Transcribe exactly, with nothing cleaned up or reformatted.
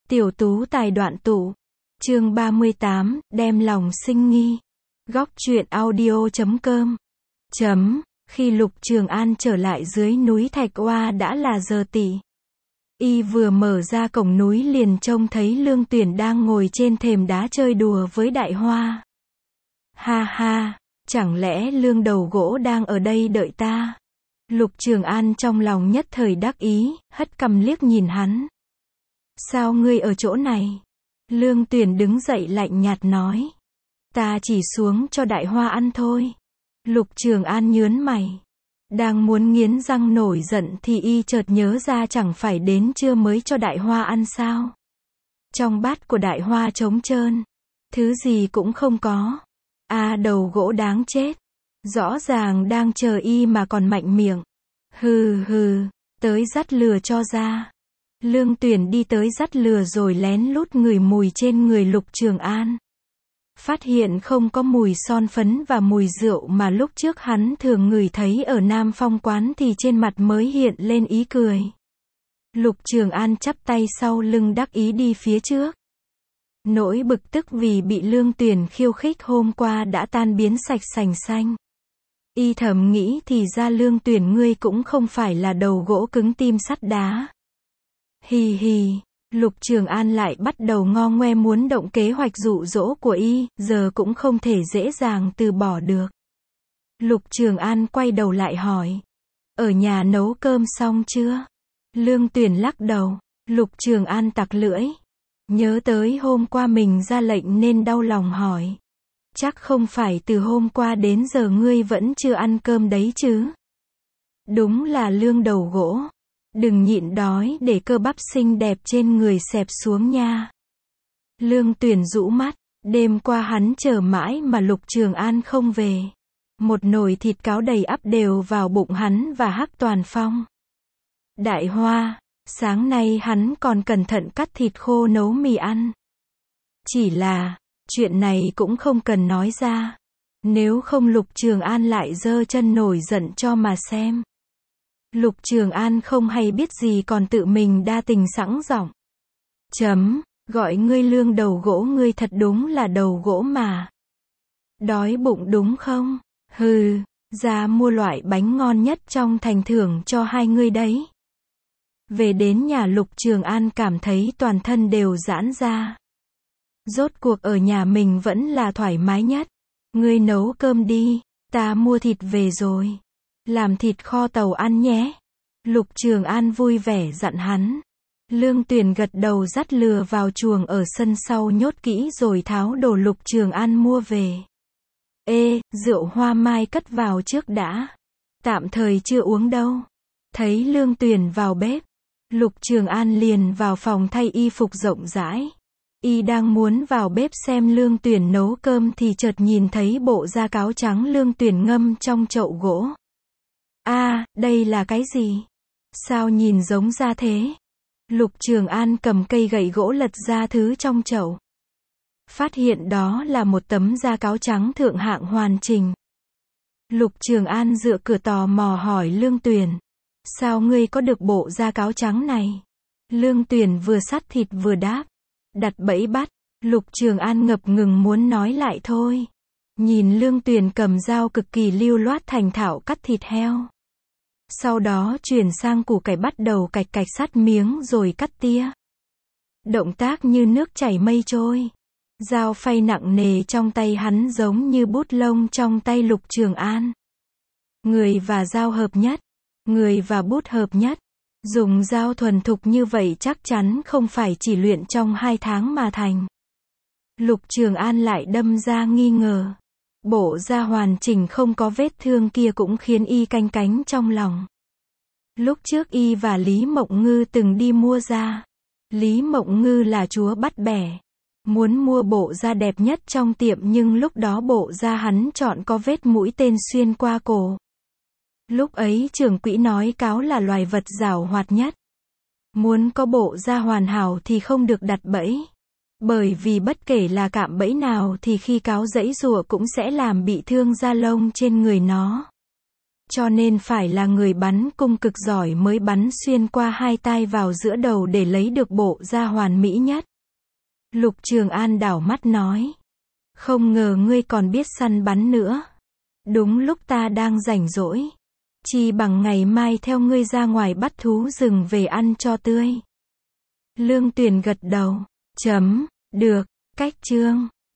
Tiểu tú tài đoạn tụ. Chương ba mươi tám, đem lòng sinh nghi. Góc truyện audio chấm com. Chấm, khi Lục Trường An trở lại dưới núi Thạch Oa đã là giờ tỵ. Y vừa mở ra cổng núi liền trông thấy Lương Tuyển đang ngồi trên thềm đá chơi đùa với Đại Hoa. Ha ha, chẳng lẽ Lương đầu gỗ đang ở đây đợi ta? Lục Trường An trong lòng nhất thời đắc ý, hất cằm liếc nhìn hắn. Sao ngươi ở chỗ này? Lương Tuyển đứng dậy lạnh nhạt nói. Ta chỉ xuống cho Đại Hoa ăn thôi. Lục Trường An nhớn mày. Đang muốn nghiến răng nổi giận thì y chợt nhớ ra chẳng phải đến trưa mới cho Đại Hoa ăn sao? Trong bát của Đại Hoa trống trơn. Thứ gì cũng không có. À, đầu gỗ đáng chết. Rõ ràng đang chờ y mà còn mạnh miệng. Hừ hừ, tới dắt lừa cho ra. Lương Tuyển đi tới dắt lừa rồi lén lút ngửi mùi trên người Lục Trường An. Phát hiện không có mùi son phấn và mùi rượu mà lúc trước hắn thường ngửi thấy ở Nam Phong quán thì trên mặt mới hiện lên ý cười. Lục Trường An chắp tay sau lưng đắc ý đi phía trước. Nỗi bực tức vì bị Lương Tuyển khiêu khích hôm qua đã tan biến sạch sành xanh. Y thầm nghĩ thì ra Lương Tuyển ngươi cũng không phải là đầu gỗ cứng tim sắt đá. Hì hì, Lục Trường An lại bắt đầu ngo ngoe muốn động kế hoạch dụ dỗ của y, giờ cũng không thể dễ dàng từ bỏ được. Lục Trường An quay đầu lại hỏi. Ở nhà nấu cơm xong chưa? Lương Tuyển lắc đầu. Lục Trường An tặc lưỡi. Nhớ tới hôm qua mình ra lệnh nên đau lòng hỏi. Chắc không phải từ hôm qua đến giờ ngươi vẫn chưa ăn cơm đấy chứ? Đúng là Lương đầu gỗ. Đừng nhịn đói để cơ bắp xinh đẹp trên người xẹp xuống nha. Lương Tuyển rũ mắt. Đêm qua hắn chờ mãi mà Lục Trường An không về. Một nồi thịt cáo đầy ắp đều vào bụng hắn và Hắc Toàn Phong. Đại Hoa, sáng nay hắn còn cẩn thận cắt thịt khô nấu mì ăn. Chỉ là, chuyện này cũng không cần nói ra. Nếu không Lục Trường An lại giơ chân nổi giận cho mà xem. Lục Trường An không hay biết gì còn tự mình đa tình sẵn giọng. Chấm, gọi ngươi Lương đầu gỗ ngươi thật đúng là đầu gỗ mà. Đói bụng đúng không? Hừ, ra mua loại bánh ngon nhất trong thành thưởng cho hai ngươi đấy. Về đến nhà Lục Trường An cảm thấy toàn thân đều giãn ra. Rốt cuộc ở nhà mình vẫn là thoải mái nhất. Ngươi nấu cơm đi, ta mua thịt về rồi. Làm thịt kho tàu ăn nhé. Lục Trường An vui vẻ dặn hắn. Lương Tuyển gật đầu dắt lừa vào chuồng ở sân sau nhốt kỹ rồi tháo đồ Lục Trường An mua về. Ê, rượu hoa mai cất vào trước đã. Tạm thời chưa uống đâu. Thấy Lương Tuyển vào bếp. Lục Trường An liền vào phòng thay y phục rộng rãi. Y đang muốn vào bếp xem Lương Tuyển nấu cơm thì chợt nhìn thấy bộ da cáo trắng Lương Tuyển ngâm trong chậu gỗ. À, đây là cái gì? Sao nhìn giống da thế? Lục Trường An cầm cây gậy gỗ lật ra thứ trong chậu. Phát hiện đó là một tấm da cáo trắng thượng hạng hoàn chỉnh. Lục Trường An dựa cửa tò mò hỏi Lương Tuyển. Sao ngươi có được bộ da cáo trắng này? Lương Tuyển vừa sắt thịt vừa đáp. Đặt bẫy bắt. Lục Trường An ngập ngừng muốn nói lại thôi. Nhìn Lương Tuyển cầm dao cực kỳ lưu loát thành thạo cắt thịt heo. Sau đó chuyển sang củ cải bắt đầu cạch cạch sắt miếng rồi cắt tia. Động tác như nước chảy mây trôi. Dao phay nặng nề trong tay hắn giống như bút lông trong tay Lục Trường An. Người và dao hợp nhất. Người và bút hợp nhất. Dùng dao thuần thục như vậy chắc chắn không phải chỉ luyện trong hai tháng mà thành. Lục Trường An lại đâm ra nghi ngờ. Bộ da hoàn chỉnh không có vết thương kia cũng khiến y canh cánh trong lòng. Lúc trước y và Lý Mộng Ngư từng đi mua da. Lý Mộng Ngư là chúa bắt bẻ. Muốn mua bộ da đẹp nhất trong tiệm nhưng lúc đó bộ da hắn chọn có vết mũi tên xuyên qua cổ. Lúc ấy trưởng quỹ nói cáo là loài vật giảo hoạt nhất. Muốn có bộ da hoàn hảo thì không được đặt bẫy. Bởi vì bất kể là cạm bẫy nào thì khi cáo giãy giụa cũng sẽ làm bị thương da lông trên người nó. cho nên phải là người bắn cung cực giỏi mới bắn xuyên qua hai tai vào giữa đầu để lấy được bộ da hoàn mỹ nhất. Lục Trường An đảo mắt nói. Không ngờ ngươi còn biết săn bắn nữa. Đúng lúc ta đang rảnh rỗi. Chi bằng ngày mai theo ngươi ra ngoài bắt thú rừng về ăn cho tươi. Lương Tuyền gật đầu. Chấm, được, cách chương.